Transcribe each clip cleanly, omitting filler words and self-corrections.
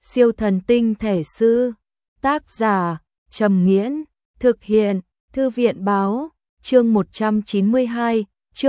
Siêu thần tinh thể sư. Tác giả Trầm Nghiễn. Thực hiện Thư viện báo. Chương 192.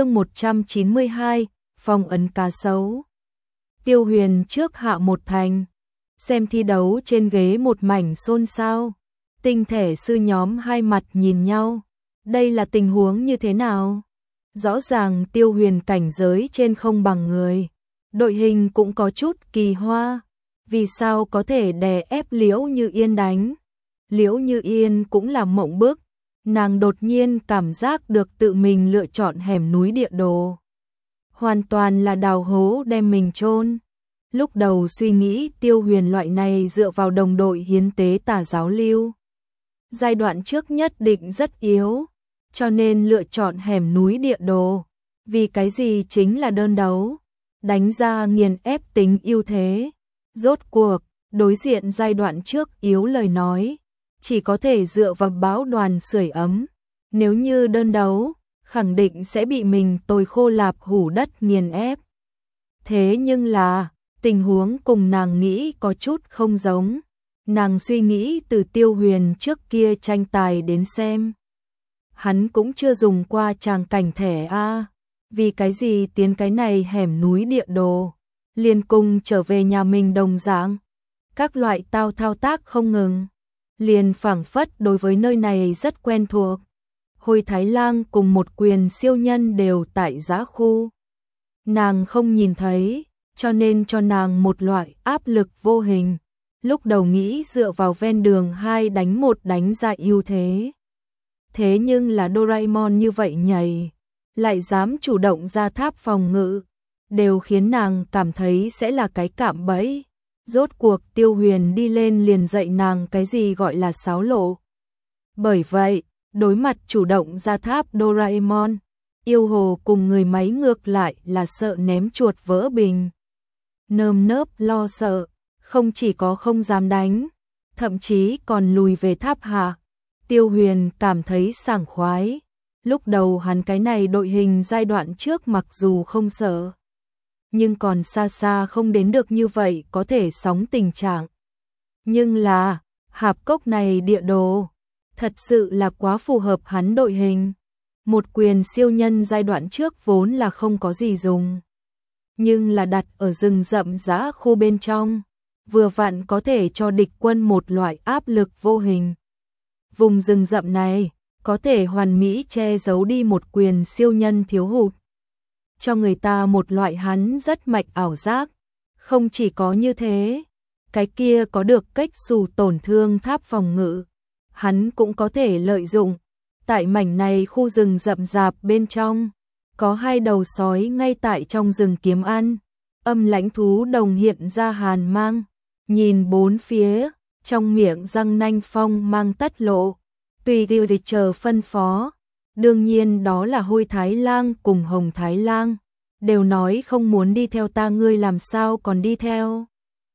Phong ấn cá sấu. Tiêu Huyền trước Hạ Một Thành. Xem thi đấu trên ghế một mảnh xôn xao. Tinh thể sư nhóm hai mặt nhìn nhau. Đây là tình huống như thế nào? Rõ ràng Tiêu Huyền cảnh giới trên không bằng người. Đội hình cũng có chút kỳ hoa. Vì sao có thể đè ép Liễu Như Yên đánh? Liễu Như Yên cũng là mộng bức. Nàng đột nhiên cảm giác được tự mình lựa chọn hẻm núi địa đồ. Hoàn toàn là đào hố đem mình chôn. Lúc đầu suy nghĩ Tiêu Huyền loại này dựa vào đồng đội hiến tế tà giáo lưu. Giai đoạn trước nhất định rất yếu, cho nên lựa chọn hẻm núi địa đồ. Vì cái gì chính là đơn đấu, đánh ra nghiền ép tính ưu thế. Rốt cuộc, đối diện giai đoạn trước yếu lời nói, chỉ có thể dựa vào bão đoàn sưởi ấm. Nếu như đơn đấu, khẳng định sẽ bị mình tồi khô lạp hủ đất nghiền ép. Thế nhưng là, tình huống cùng nàng nghĩ có chút không giống. Nàng suy nghĩ từ Tiêu Huyền trước kia tranh tài đến xem. Hắn cũng chưa dùng qua tràng cảnh thẻ A. Vì cái gì tiến cái này hẻm núi địa đồ, liền cùng trở về nhà mình đồng dạng. Các loại thao tác không ngừng. Liền phảng phất đối với nơi này rất quen thuộc. Hồi Thái Lang cùng một quyền siêu nhân đều tại giã khu. Nàng không nhìn thấy, cho nên cho nàng một loại áp lực vô hình. Lúc đầu nghĩ dựa vào ven đường 2 đánh 1 đánh ra ưu thế. Thế nhưng là Doraemon như vậy nhảy, lại dám chủ động ra tháp phòng ngự, đều khiến nàng cảm thấy sẽ là cái cạm bẫy. Rốt cuộc Tiêu Huyền đi lên liền dạy nàng cái gì gọi là xáo lộ. Bởi vậy, đối mặt chủ động ra tháp Doraemon, yêu hồ cùng người máy ngược lại là sợ ném chuột vỡ bình. Nơm nớp lo sợ, không chỉ có không dám đánh, thậm chí còn lùi về tháp hạ. Tiêu Huyền cảm thấy sảng khoái. Lúc đầu hắn cái này đội hình giai đoạn trước mặc dù không sợ, nhưng còn xa xa không đến được như vậy có thể sóng tình trạng. Nhưng là, hạp cốc này địa đồ, thật sự là quá phù hợp hắn đội hình. Một quyền siêu nhân giai đoạn trước vốn là không có gì dùng. Nhưng là đặt ở rừng rậm giã khu bên trong, vừa vặn có thể cho địch quân một loại áp lực vô hình. Vùng rừng rậm này, có thể hoàn mỹ che giấu đi một quyền siêu nhân thiếu hụt. Cho người ta một loại hắn rất mạnh ảo giác. Không chỉ có như thế, cái kia có được cách xù tổn thương tháp phòng ngự, hắn cũng có thể lợi dụng. Tại mảnh này khu rừng rậm rạp bên trong, có 2 đầu sói ngay tại trong rừng kiếm ăn. Âm lãnh thú đồng hiện ra hàn mang, nhìn bốn phía, trong miệng răng nanh phong mang tất lộ, tùy tiêu thì chờ phân phó. Đương nhiên đó là Hôi Thái Lang cùng Hồng Thái Lang, đều nói không muốn đi theo ta, ngươi làm sao còn đi theo.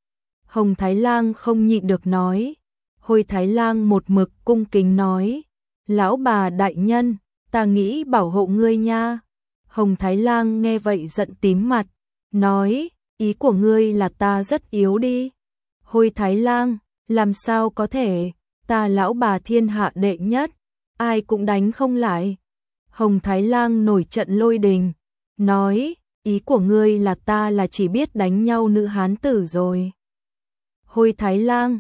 Hồng Thái Lang không nhịn được nói. Hôi Thái Lang một mực cung kính nói, lão bà đại nhân, ta nghĩ bảo hộ ngươi nha. Hồng Thái Lang nghe vậy giận tím mặt, nói, ý của ngươi là ta rất yếu đi. Hôi Thái Lang, làm sao có thể, ta lão bà thiên hạ đệ nhất, ai cũng đánh không lại. Hồng Thái Lang nổi trận lôi đình, nói, ý của ngươi là ta là chỉ biết đánh nhau nữ hán tử rồi. Hôi Thái Lang,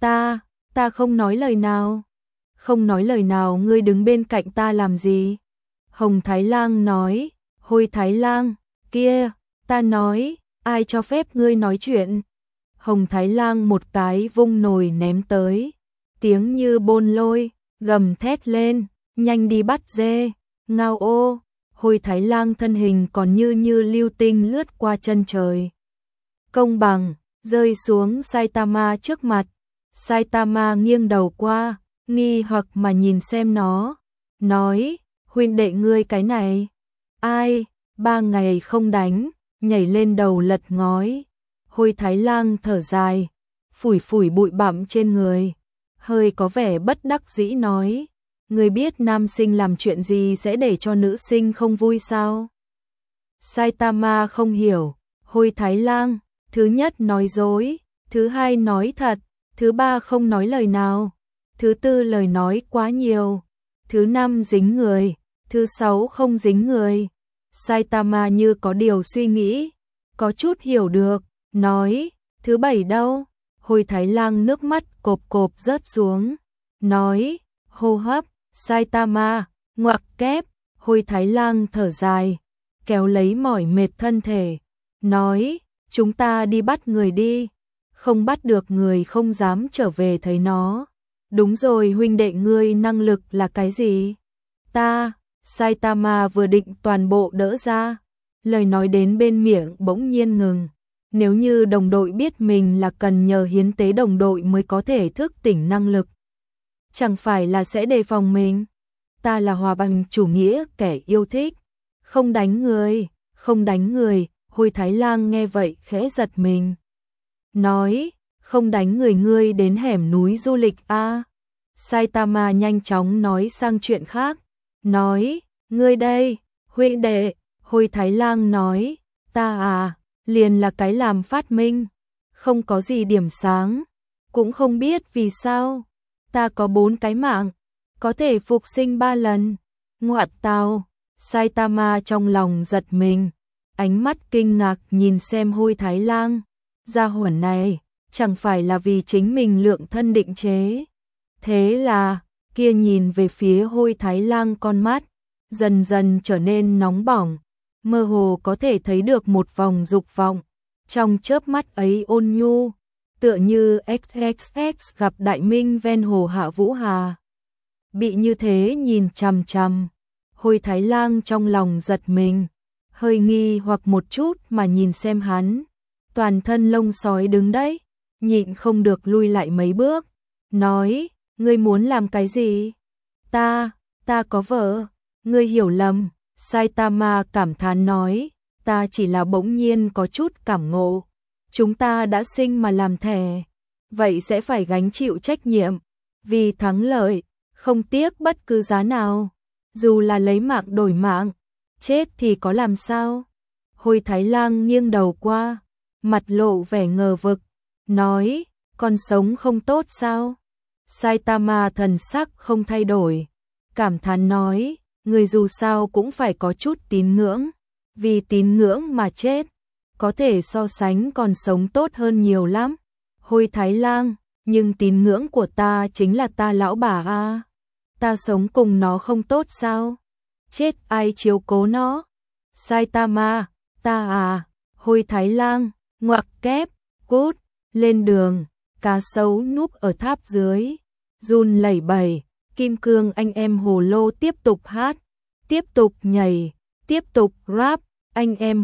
ta không nói lời nào. Không nói lời nào, ngươi đứng bên cạnh ta làm gì? Hồng Thái Lang nói, Hôi Thái Lang, kia, ta nói, ai cho phép ngươi nói chuyện? Hồng Thái Lang một cái vung nồi ném tới, tiếng như bôn lôi, gầm thét lên, nhanh đi bắt dê, ngao ô. Hôi Thái Lang thân hình còn như lưu tinh lướt qua chân trời. Công bằng, rơi xuống Saitama trước mặt. Saitama nghiêng đầu qua, nghi hoặc mà nhìn xem nó, nói, huynh đệ ngươi cái này, ai, 3 ngày không đánh, nhảy lên đầu lật ngói. Hôi Thái Lang thở dài, phủi phủi bụi bặm trên người, hơi có vẻ bất đắc dĩ nói, ngươi biết nam sinh làm chuyện gì sẽ để cho nữ sinh không vui sao? Saitama không hiểu. Hôi Thái Lang, thứ nhất nói dối, Thứ hai nói thật, thứ ba không nói lời nào, thứ tư lời nói quá nhiều, thứ năm dính người, thứ sáu không dính người. Saitama như có điều suy nghĩ, có chút hiểu được, nói, thứ bảy đâu? Hồi Thái Lang nước mắt cộp cộp rớt xuống, nói, hô hấp. Saitama, ngoặc kép. Hồi Thái Lang thở dài, kéo lấy mỏi mệt thân thể, nói, chúng ta đi bắt người đi, không bắt được người không dám trở về thấy nó. Đúng rồi, huynh đệ ngươi năng lực là cái gì? Ta, Saitama vừa định toàn bộ đỡ ra, lời nói đến bên miệng bỗng nhiên ngừng. Nếu như đồng đội biết mình là cần nhờ hiến tế đồng đội mới có thể thức tỉnh năng lực, chẳng phải là sẽ đề phòng mình? Ta là hòa bình chủ nghĩa kẻ yêu thích, không đánh người, không đánh người. Hồi Thái Lang nghe vậy khẽ giật mình, nói, không đánh người ngươi đến hẻm núi du lịch a? Saitama nhanh chóng nói sang chuyện khác, nói, ngươi đây, huynh đệ. Hồi Thái Lang nói, ta à, liền là cái làm phát minh, không có gì điểm sáng, cũng không biết vì sao, ta có 4 cái mạng, có thể phục sinh 3 lần. Ngoạn tào, Saitama trong lòng giật mình, ánh mắt kinh ngạc nhìn xem Hồi Thái Lang, gia hỏa này, chẳng phải là vì chính mình lượng thân định chế. Thế là, kia nhìn về phía Hồi Thái Lang con mắt, dần dần trở nên nóng bỏng, mơ hồ có thể thấy được một vòng dục vọng, trong chớp mắt ấy ôn nhu, tựa như XXX gặp đại minh ven hồ Hạ Vũ Hà. Bị như thế nhìn chằm chằm, Hồi Thái Lang trong lòng giật mình, hơi nghi hoặc một chút mà nhìn xem hắn, toàn thân lông sói đứng đấy, nhịn không được lui lại mấy bước, nói, ngươi muốn làm cái gì? Ta có vợ, ngươi hiểu lầm. Saitama cảm thán nói, ta chỉ là bỗng nhiên có chút cảm ngộ, chúng ta đã sinh mà làm thẻ, vậy sẽ phải gánh chịu trách nhiệm, vì thắng lợi, không tiếc bất cứ giá nào, dù là lấy mạng đổi mạng, chết thì có làm sao? Hồi Thái Lang nghiêng đầu qua, mặt lộ vẻ ngờ vực, nói, còn sống không tốt sao? Saitama thần sắc không thay đổi, cảm thán nói, người dù sao cũng phải có chút tín ngưỡng, vì tín ngưỡng mà chết, có thể so sánh còn sống tốt hơn nhiều lắm. Hồi Thái Lang, nhưng tín ngưỡng của ta chính là ta lão bà a, ta sống cùng nó không tốt sao? Chết ai chiếu cố nó? Saitama, ta à? Hồi Thái Lang, ngoặc kép, cút, lên đường. Cá sấu núp ở tháp dưới, run lẩy bẩy. Kim Cương anh em hồ lô tiếp tục hát, tiếp tục nhảy, tiếp tục rap. Anh em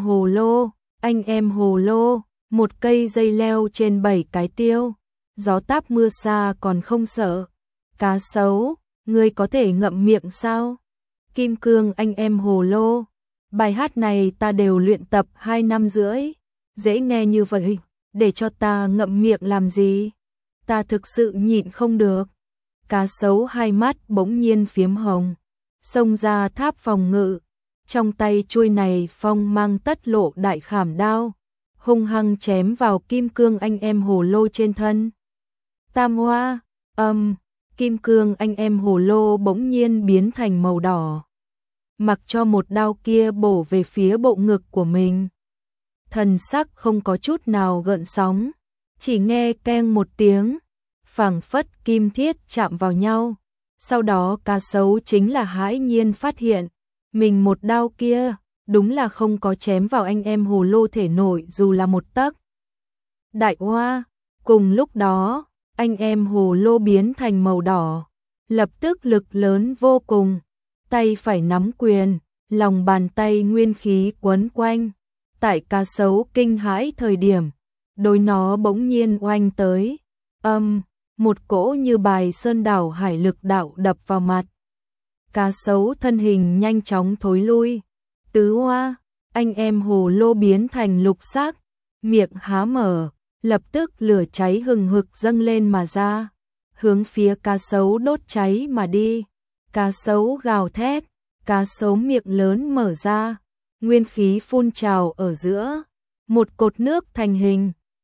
hồ lô, một cây dây leo trên 7 cái tiêu, gió táp mưa xa còn không sợ. Cá sấu, ngươi có thể ngậm miệng sao? Kim Cương anh em hồ lô, bài hát này ta đều luyện tập 2 năm rưỡi, dễ nghe như vậy, để cho ta ngậm miệng làm gì? Ta thực sự nhịn không được. Cá sấu hai mắt bỗng nhiên phiếm hồng, xông ra tháp phòng ngự, trong tay chuôi này phong mang tất lộ đại khảm đao, hung hăng chém vào Kim Cương anh em hồ lô trên thân. Tam hoa, Kim Cương anh em hồ lô bỗng nhiên biến thành màu đỏ, mặc cho một đao kia bổ về phía bộ ngực của mình. Thần sắc không có chút nào gợn sóng, chỉ nghe keng một tiếng, phảng phất kim thiết chạm vào nhau. Sau đó cá sấu chính là hãi nhiên phát hiện, mình một đao kia, đúng là không có chém vào anh em hồ lô thể nổi dù là một tấc. Đại hoa, cùng lúc đó, anh em hồ lô biến thành màu đỏ, lập tức lực lớn vô cùng, tay phải nắm quyền, lòng bàn tay nguyên khí quấn quanh. Tại cá sấu kinh hãi thời điểm, đôi nó bỗng nhiên oanh tới, một cỗ như bài sơn đảo hải lực đạo đập vào mặt. Cá sấu thân hình nhanh chóng thối lui. Tứ hoa, anh em hồ lô biến thành lục sắc, miệng há mở, lập tức lửa cháy hừng hực dâng lên mà ra, hướng phía cá sấu đốt cháy mà đi. Cá sấu gào thét, cá sấu miệng lớn mở ra, nguyên khí phun trào ở giữa, một cột nước thành hình,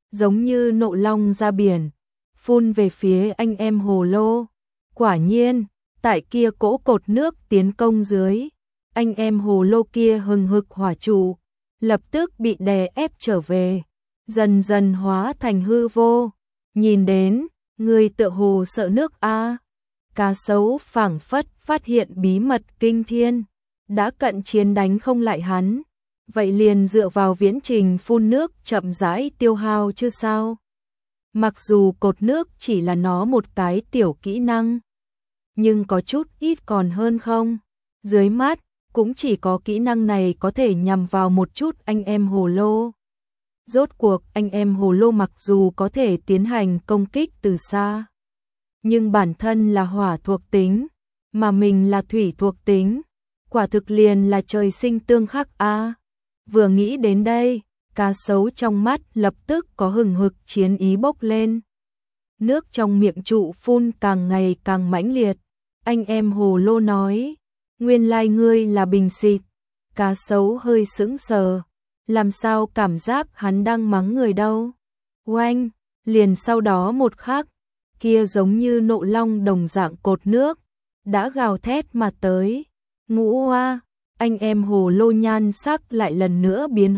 giống như nộ long ra biển, phun về phía anh em hồ lô. Quả nhiên, tại kia cỗ cột nước tiến công dưới, anh em hồ lô kia hừng hực hỏa trụ, lập tức bị đè ép trở về, dần dần hóa thành hư vô. Nhìn đến, người tựa hồ sợ nước a. Cá sấu phảng phất phát hiện bí mật kinh thiên, đã cận chiến đánh không lại hắn, vậy liền dựa vào viễn trình phun nước chậm rãi tiêu hao chứ sao. Mặc dù cột nước chỉ là nó một cái tiểu kỹ năng, nhưng có chút ít còn hơn không. Dưới mắt, cũng chỉ có kỹ năng này có thể nhằm vào một chút anh em hồ lô. Rốt cuộc anh em hồ lô mặc dù có thể tiến hành công kích từ xa, nhưng bản thân là hỏa thuộc tính, mà mình là thủy thuộc tính, quả thực liền là trời sinh tương khắc a. Vừa nghĩ đến đây, cá sấu trong mắt lập tức có hừng hực chiến ý bốc lên. Nước trong miệng trụ phun càng ngày càng mãnh liệt. Anh em hồ lô nói, nguyên lai ngươi là bình xịt. Cá sấu hơi sững sờ, làm sao cảm giác hắn đang mắng người đâu. Oanh, liền sau đó một khắc, kia giống như nộ long đồng dạng cột nước, đã gào thét mà tới. Ngũ oa, anh em hồ lô nhan sắc lại lần nữa biến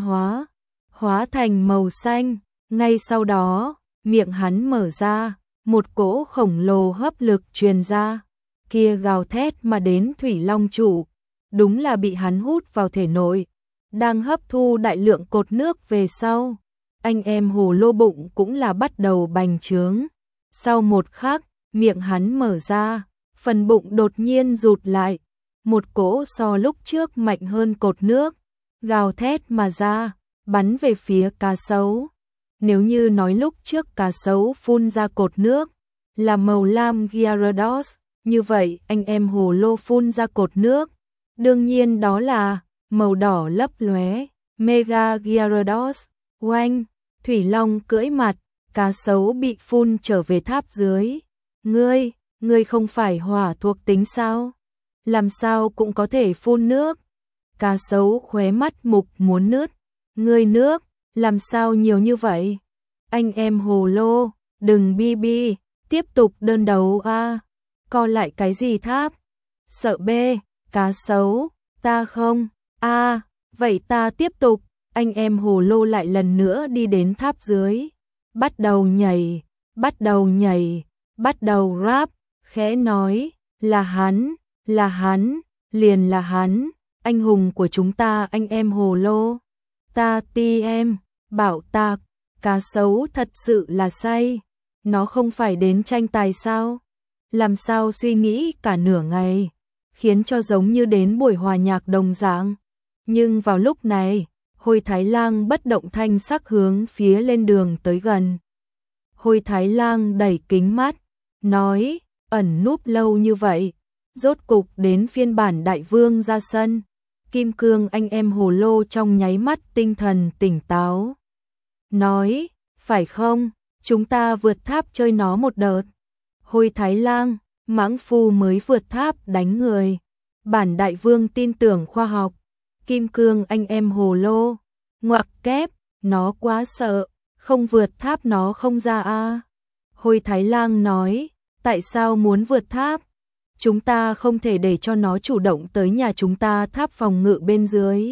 hóa thành màu xanh. Ngay sau đó, miệng hắn mở ra, một cỗ khổng lồ hấp lực truyền ra, kia gào thét mà đến thủy long trụ, đúng là bị hắn hút vào thể nội, đang hấp thu đại lượng cột nước về sau. Anh em hồ lô bụng cũng là bắt đầu bành trướng. Sau một khắc, miệng hắn mở ra, phần bụng đột nhiên rụt lại, một cỗ so lúc trước mạnh hơn cột nước, gào thét mà ra, bắn về phía cá sấu. Nếu như nói lúc trước cá sấu phun ra cột nước là màu lam Gyarados, như vậy anh em hồ lô phun ra cột nước, đương nhiên đó là màu đỏ lấp lóe, Mega Gyarados. Oanh, thủy long cưỡi mặt, cá sấu bị phun trở về tháp dưới. Ngươi không phải hỏa thuộc tính sao? Làm sao cũng có thể phun nước? Cá sấu khóe mắt mục muốn nứt. Ngươi nước, làm sao nhiều như vậy? Anh em hồ lô, đừng bi, tiếp tục đơn đấu a. Co lại cái gì tháp? Sợ B, cá sấu, ta không, a, vậy ta tiếp tục. Anh em hồ lô lại lần nữa đi đến tháp dưới, bắt đầu nhảy, bắt đầu rap, khẽ nói, là hắn, liền là hắn, anh hùng của chúng ta anh em hồ lô. Ta ti em, bảo ta, cá sấu thật sự là say, nó không phải đến tranh tài sao? Làm sao suy nghĩ cả nửa ngày, khiến cho giống như đến buổi hòa nhạc đồng dạng. Nhưng vào lúc này, Hôi Thái Lang bất động thanh sắc hướng phía lên đường tới gần. Hôi Thái Lang đẩy kính mắt, nói, ẩn núp lâu như vậy, rốt cục đến phiên bản đại vương ra sân. Kim cương anh em hồ lô trong nháy mắt tinh thần tỉnh táo. Nói, phải không, chúng ta vượt tháp chơi nó một đợt. Hôi Thái Lang, mãng phu mới vượt tháp đánh người. Bản đại vương tin tưởng khoa học. Kim cương anh em hồ lô, ngoặc kép, nó quá sợ, không vượt tháp nó không ra a. Hôi Thái Lang nói, tại sao muốn vượt tháp? Chúng ta không thể để cho nó chủ động tới nhà chúng ta tháp phòng ngự bên dưới.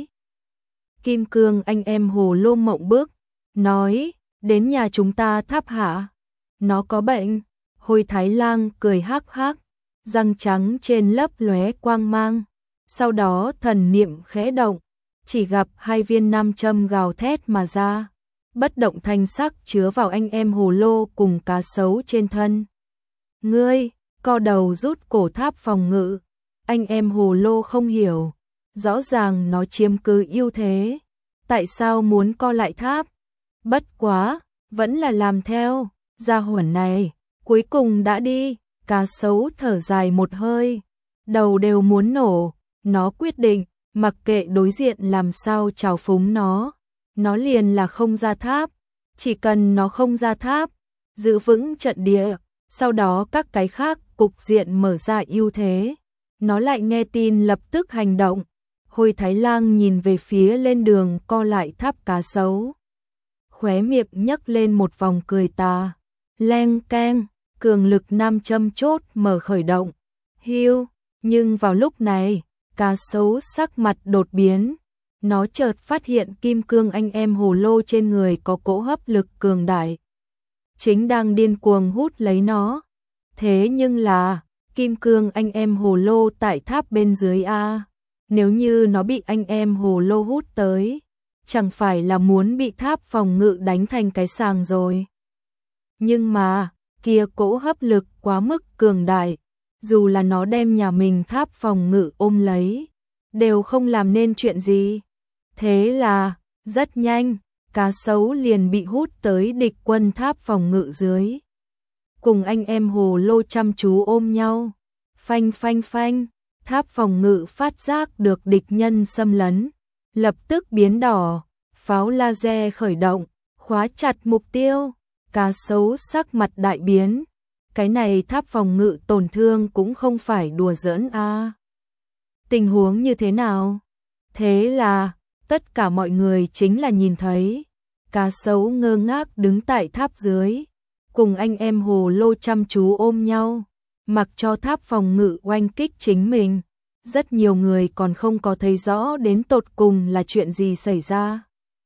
Kim cương anh em hồ lô mộng bức, nói, đến nhà chúng ta tháp hả? Nó có bệnh. Hôi Thái Lang cười hắc hắc, răng trắng trên lấp lóe quang mang. Sau đó thần niệm khẽ động, chỉ gặp hai viên nam châm gào thét mà ra, bất động thanh sắc chứa vào anh em hồ lô cùng cá sấu trên thân. Ngươi, co đầu rút cổ tháp phòng ngự. Anh em hồ lô không hiểu, rõ ràng nó chiếm cứ ưu thế, tại sao muốn co lại tháp? Bất quá, vẫn là làm theo, gia hỏa này, cuối cùng đã đi. Cá sấu thở dài một hơi, đầu đều muốn nổ. Nó quyết định, mặc kệ đối diện làm sao trào phúng nó liền là không ra tháp. Chỉ cần nó không ra tháp, giữ vững trận địa, sau đó các cái khác cục diện mở ra ưu thế, nó lại nghe tin lập tức hành động. Hôi Thái Lang nhìn về phía lên đường co lại tháp cá sấu, khóe miệng nhấc lên một vòng cười tà. Leng keng, cường lực nam châm chốt mở khởi động. Hiu, nhưng vào lúc này, cá sấu sắc mặt đột biến. Nó chợt phát hiện kim cương anh em hồ lô trên người có cỗ hấp lực cường đại, chính đang điên cuồng hút lấy nó. Thế nhưng là, kim cương anh em hồ lô tại tháp bên dưới a, nếu như nó bị anh em hồ lô hút tới, chẳng phải là muốn bị tháp phòng ngự đánh thành cái sàng rồi. Nhưng mà, kia cỗ hấp lực quá mức cường đại, dù là nó đem nhà mình tháp phòng ngự ôm lấy, đều không làm nên chuyện gì. Thế là, rất nhanh, cá sấu liền bị hút tới địch quân tháp phòng ngự dưới. Cùng anh em hồ lô chăm chú ôm nhau. Phanh phanh phanh, tháp phòng ngự phát giác được địch nhân xâm lấn. Lập tức biến đỏ, pháo laser khởi động, khóa chặt mục tiêu. Cá sấu sắc mặt đại biến. Cái này tháp phòng ngự tổn thương cũng không phải đùa giỡn a. Tình huống như thế nào? Thế là, tất cả mọi người chính là nhìn thấy. Cá sấu ngơ ngác đứng tại tháp dưới. Cùng anh em hồ lô chăm chú ôm nhau. Mặc cho tháp phòng ngự oanh kích chính mình. Rất nhiều người còn không có thấy rõ đến tột cùng là chuyện gì xảy ra.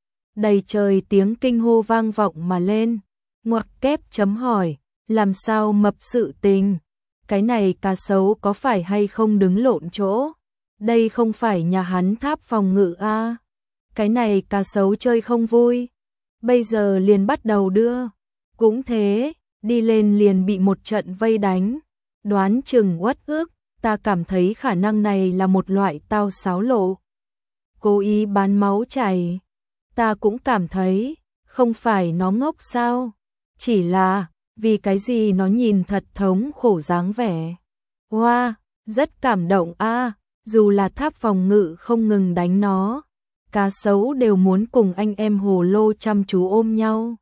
Đầy trời tiếng kinh hô vang vọng mà lên. Ngoặc kép chấm hỏi, làm sao mập sự tình? Cái này cá sấu có phải hay không đứng lộn chỗ? Đây không phải nhà hắn tháp phòng ngự a. Cái này cá sấu chơi không vui. Bây giờ liền bắt đầu đưa. Cũng thế, đi lên liền bị một trận vây đánh. Đoán chừng uất ức, ta cảm thấy khả năng này là một loại tao xáo lộ. Cố ý bán máu chảy. Ta cũng cảm thấy, không phải nó ngốc sao? Chỉ là, vì cái gì nó nhìn thật thống khổ dáng vẻ. Wow, rất cảm động a, dù là tháp phòng ngự không ngừng đánh nó. Cá sấu đều muốn cùng anh em hồ lô chăm chú ôm nhau.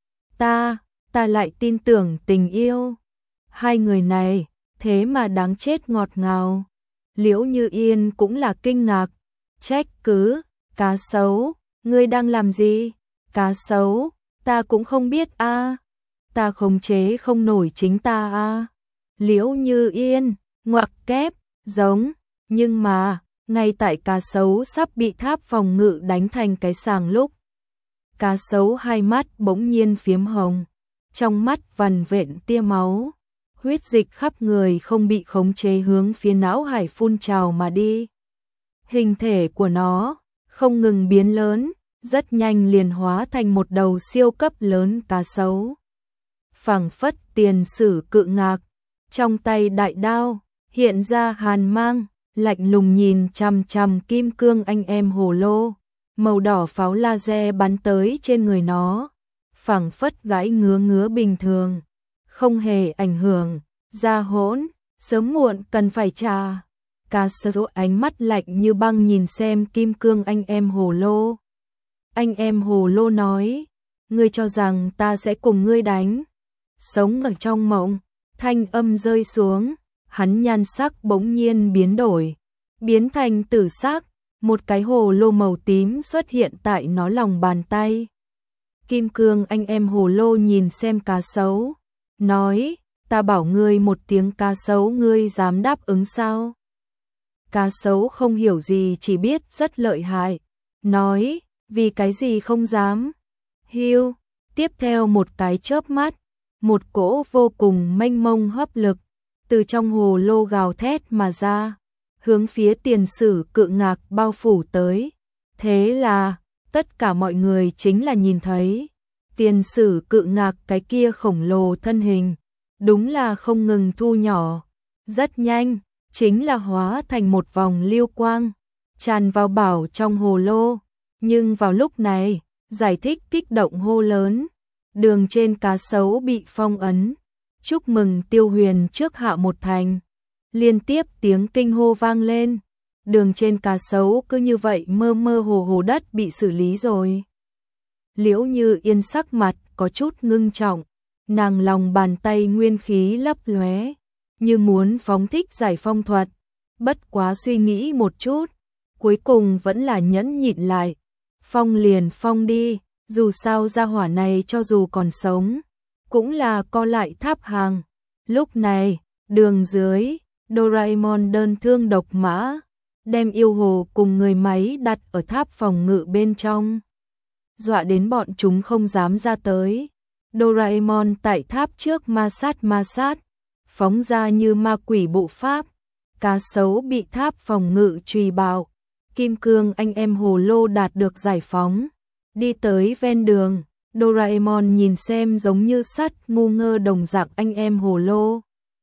Ta lại tin tưởng tình yêu. Hai người này, thế mà đáng chết ngọt ngào. Liễu Như Yên cũng là kinh ngạc. Trách cứ, cá sấu, ngươi đang làm gì? Cá sấu, ta cũng không biết a. Ta khống chế không nổi chính ta a. Liễu Như Yên, ngoặc kép, giống, nhưng mà, ngay tại cá sấu sắp bị tháp phòng ngự đánh thành cái sàng lúc. Cá sấu hai mắt bỗng nhiên phiếm hồng, trong mắt vằn vện tia máu, huyết dịch khắp người không bị khống chế hướng phía não hải phun trào mà đi. Hình thể của nó không ngừng biến lớn, rất nhanh liền hóa thành một đầu siêu cấp lớn cá sấu. Phảng phất tiền sử cự ngạc, trong tay đại đao hiện ra hàn mang, lạnh lùng nhìn chằm chằm kim cương anh em hồ lô. Màu đỏ pháo laser bắn tới trên người nó, phảng phất gãi ngứa bình thường, không hề ảnh hưởng. Ra hỗn, sớm muộn cần phải trả. Cá sấu ánh mắt lạnh như băng nhìn xem kim cương anh em hồ lô. Anh em hồ lô nói, ngươi cho rằng ta sẽ cùng ngươi đánh? Sống ở trong mộng, thanh âm rơi xuống, hắn nhan sắc bỗng nhiên biến đổi, biến thành tử sắc, một cái hồ lô màu tím xuất hiện tại nó lòng bàn tay. Kim cương anh em hồ lô nhìn xem cá sấu, nói, ta bảo ngươi một tiếng cá sấu ngươi dám đáp ứng sao? Cá sấu không hiểu gì chỉ biết rất lợi hại, nói, vì cái gì không dám? Hiu, tiếp theo một cái chớp mắt, một cỗ vô cùng mênh mông hấp lực, từ trong hồ lô gào thét mà ra, hướng phía tiền sử cự ngạc bao phủ tới. Thế là, tất cả mọi người chính là nhìn thấy, tiền sử cự ngạc cái kia khổng lồ thân hình, đúng là không ngừng thu nhỏ, rất nhanh, chính là hóa thành một vòng lưu quang, tràn vào bảo trong hồ lô. Nhưng vào lúc này, giải thích kích động hô lớn, đường trên cá sấu bị phong ấn, chúc mừng Tiêu Huyền trước hạ một thành. Liên tiếp tiếng kinh hô vang lên, đường trên cá sấu cứ như vậy mơ mơ hồ hồ đất bị xử lý rồi. Liễu Như Yên sắc mặt có chút ngưng trọng, nàng lòng bàn tay nguyên khí lấp lóe, như muốn phóng thích giải phong thuật, bất quá suy nghĩ một chút, cuối cùng vẫn là nhẫn nhịn lại. Phong liền phong đi, Dù sao gia hỏa này cho dù còn sống, cũng là co lại tháp hàng. Lúc này, đường dưới, Doraemon đơn thương độc mã, đem yêu hồ cùng người máy đặt ở tháp phòng ngự bên trong. Dọa đến bọn chúng không dám ra tới. Doraemon tại tháp trước ma sát, phóng ra như ma quỷ bộ pháp. Cá sấu bị tháp phòng ngự truy bạo. Kim cương anh em hồ lô đạt được giải phóng. Đi tới ven đường, Doraemon nhìn xem giống như sắt ngu ngơ đồng dạng anh em hồ lô.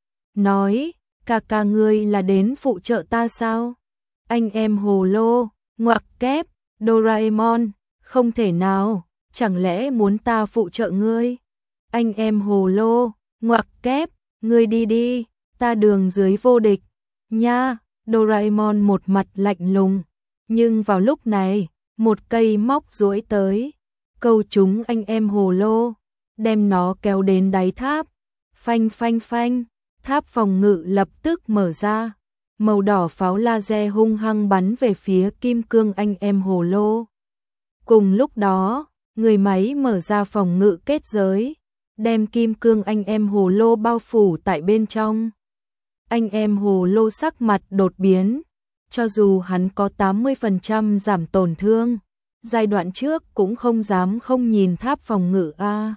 Nói, ca ngươi là đến phụ trợ ta sao? Anh em hồ lô, ngoặc kép, Doraemon, không thể nào, chẳng lẽ muốn ta phụ trợ ngươi? Anh em hồ lô, ngoặc kép, ngươi đi đi, ta đường dưới vô địch. Nha, Doraemon một mặt lạnh lùng, nhưng vào lúc này, một cây móc duỗi tới, câu trúng anh em hồ lô, đem nó kéo đến đáy tháp. Phanh phanh phanh, tháp phòng ngự lập tức mở ra, màu đỏ pháo laser hung hăng bắn về phía kim cương anh em hồ lô. Cùng lúc đó, người máy mở ra phòng ngự kết giới, đem kim cương anh em hồ lô bao phủ tại bên trong. Anh em hồ lô sắc mặt đột biến, cho dù hắn có 80% giảm tổn thương, giai đoạn trước cũng không dám không nhìn tháp phòng ngự a.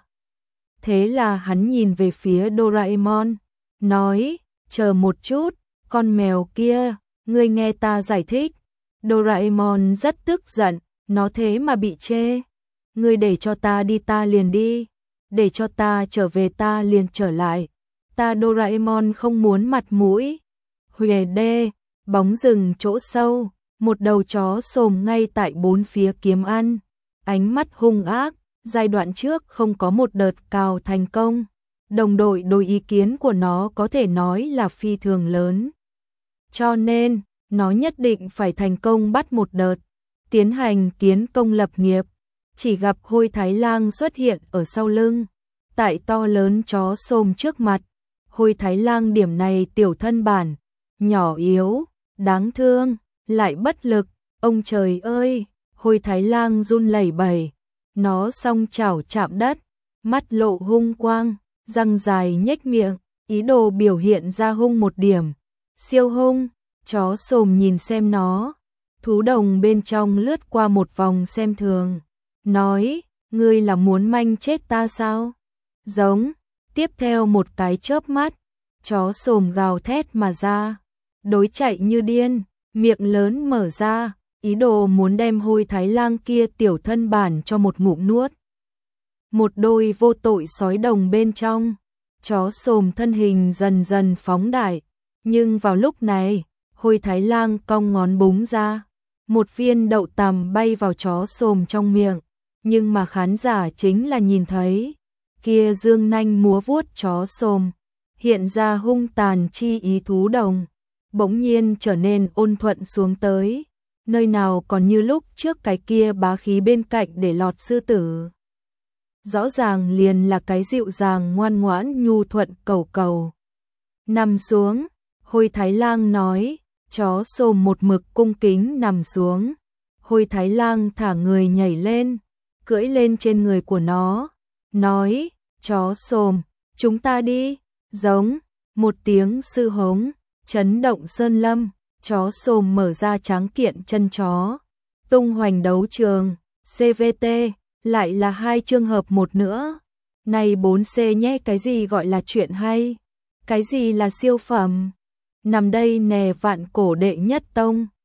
Thế là hắn nhìn về phía Doraemon, nói, chờ một chút, con mèo kia, ngươi nghe ta giải thích. Doraemon rất tức giận, nó thế mà bị chê. Ngươi để cho ta đi ta liền đi, để cho ta trở về ta liền trở lại. Ta Doraemon không muốn mặt mũi. Huề đê, bóng rừng chỗ sâu, một đầu chó xồm ngay tại bốn phía kiếm ăn. Ánh mắt hung ác, giai đoạn trước không có một đợt cào thành công. Đồng đội đối ý kiến của nó có thể nói là phi thường lớn. Cho nên, nó nhất định phải thành công bắt một đợt, tiến hành kiến công lập nghiệp. Chỉ gặp Hôi Thái Lang xuất hiện ở sau lưng, tại to lớn chó xồm trước mặt. Hôi Thái Lang điểm này tiểu thân bản, nhỏ yếu, đáng thương, lại bất lực. Ông trời ơi, Hôi Thái Lang run lẩy bẩy, nó song chảo chạm đất, mắt lộ hung quang, răng dài nhếch miệng, ý đồ biểu hiện ra hung một điểm. Siêu hung, chó xồm nhìn xem nó, thú đồng bên trong lướt qua một vòng xem thường, nói, ngươi là muốn manh chết ta sao? Giống, tiếp theo một cái chớp mắt, chó xồm gào thét mà ra, đối chạy như điên, miệng lớn mở ra, ý đồ muốn đem Hôi Thái Lang kia tiểu thân bản cho một ngụm nuốt. Một đôi vô tội sói đồng bên trong, chó xồm thân hình dần dần phóng đại, nhưng vào lúc này, Hôi Thái Lang cong ngón búng ra, một viên đậu tằm bay vào chó xồm trong miệng, nhưng mà khán giả chính là nhìn thấy, kia dương nanh múa vuốt chó xồm, hiện ra hung tàn chi ý thú đồng, bỗng nhiên trở nên ôn thuận xuống tới, nơi nào còn như lúc trước cái kia bá khí bên cạnh để lọt sư tử. Rõ ràng liền là cái dịu dàng ngoan ngoãn nhu thuận cầu cầu. Nằm xuống, Hôi Thái Lang nói, chó xồm một mực cung kính nằm xuống. Hôi Thái Lang thả người nhảy lên, cưỡi lên trên người của nó, nói, chó xồm, chúng ta đi, giống, một tiếng sư hống, chấn động sơn lâm, chó xồm mở ra tráng kiện chân chó, tung hoành đấu trường, CVT, lại là hai trường hợp một nữa. Này 4C nhé, cái gì gọi là chuyện hay, cái gì là siêu phẩm, nằm đây nè vạn cổ đệ nhất tông.